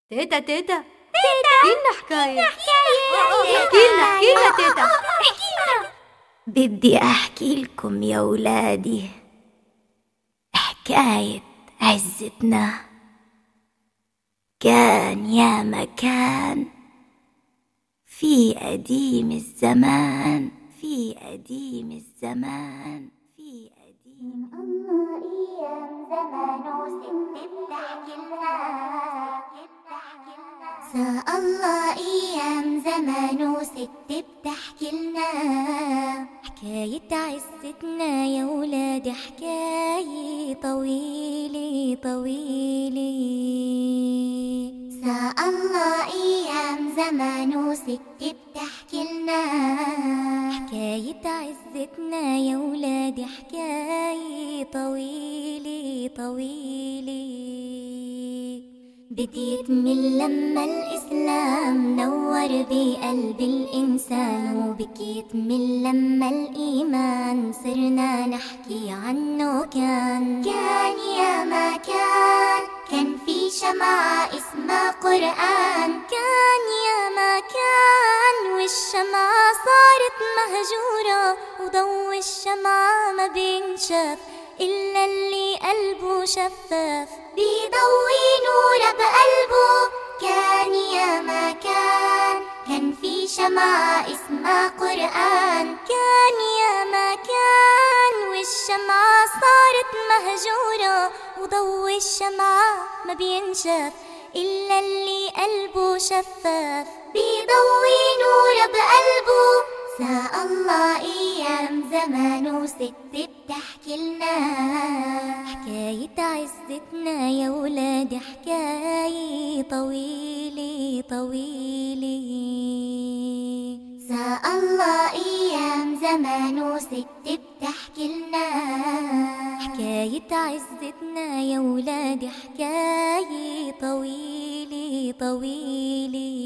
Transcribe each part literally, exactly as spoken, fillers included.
تيتا تيتا تيتا احكي لنا حكاية. حكاية احكي لنا احكي لنا تيتا. احكي لنا. بدي أحكي لكم يا ولادي حكاية عزتنا. كان يا مكان في قديم الزمان، في قديم الزمان، في قديم الله أيام زمان وست بتحكي لنا. سا الله أيام زمان وست بتحكي لنا حكاية عزتنا يا ولاد، حكاية طويلة طويلة. سا الله أيام زمان وست بتحكي لنا حكاية عزتنا يا ولاد، حكاية طويلة طويلة. بديت من لما الإسلام نور بقلب الإنسان، وبكيت من لما الإيمان صرنا نحكي عنه. كان كان يا ما كان كان في شمعة اسمها قرآن. كان يا ما كان والشمعة صارت مهجورة، وضو الشمعة ما بينشاف إلا اللي قلبه شفاف، بيضوي نور بقلبه. كان يا ما كان كان في شمعة اسمها قرآن. كان يا ما كان والشمعة صارت مهجورة، وضو الشمعة ما بينشاف إلا اللي قلبه شفاف، بيضوي نور بقلبه. سا الله أيام زمان وست بتحكي لنا حكاية عزتنا يا ولاد، حكاية طويلة طويلة. سا الله أيام زمان وست بتحكي لنا حكاية عزتنا يا ولاد، حكاية طويلة طويلة.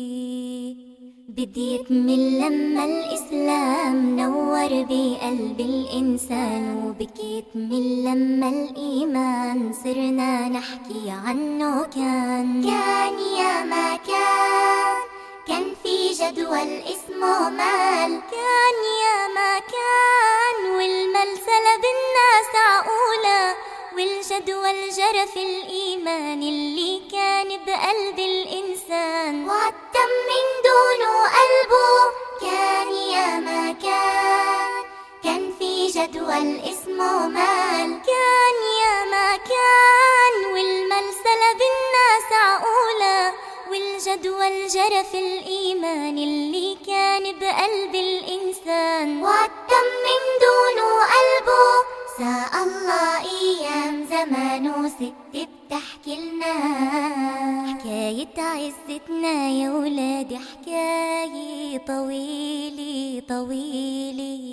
بديت من لما الإسلام نور بقلب الإنسان، وبكيت من لما الإيمان صرنا نحكي عنه. كان كان يا ما كان كان في جدول اسمه مال. كان يا ما كان والمال سلب الناس عقولا، والجدول جرى في الإيمان اللي كان بقلب الإنسان، وعالدم من دونه قلبه. كان يا ما كان كان في جدول اسمه مال. كان يا ما كان والمال سلب الناس عقولا، والجدول جرى في الإيمان اللي كان بقلب الإنسان، وعالدم من دونه قلبه. سا الله أيام زمان وست بتحكي لنا حكاية عزتنا يا ولاد، حكاية طويلة طويلة.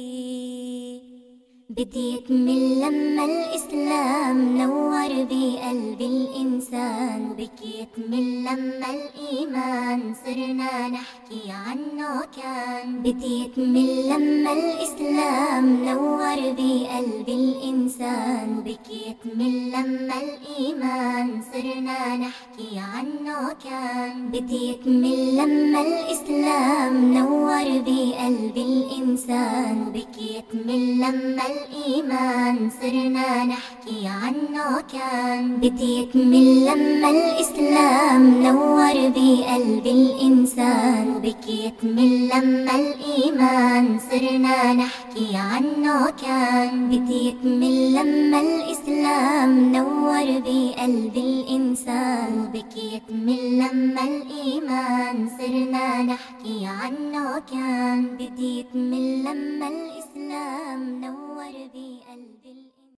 بديت من لما الإسلام نور بقلب الإنسان، وبكيت من لما الإيمان صرنا نحكي عنه. كان بديت من لما الإسلام نور بقلب الإنسان، وبكيت من لما الإيمان صرنا نحكي عنه. كان بديت من لما الإسلام نور بقلب الإنسان، وبكيت من لما الإيمان صرنا نحكي عنه. كان بديت من لما الإسلام نور بقلب الإنسان، وبكيت من لما الإيمان صرنا نحكي عنه. كان بديت من لما الإسلام نور بقلب الإنسان، وبكيت من لما الإيمان صرنا نحكي عنه. كان بديت من لما الإسلام نور بقلب الإنسان.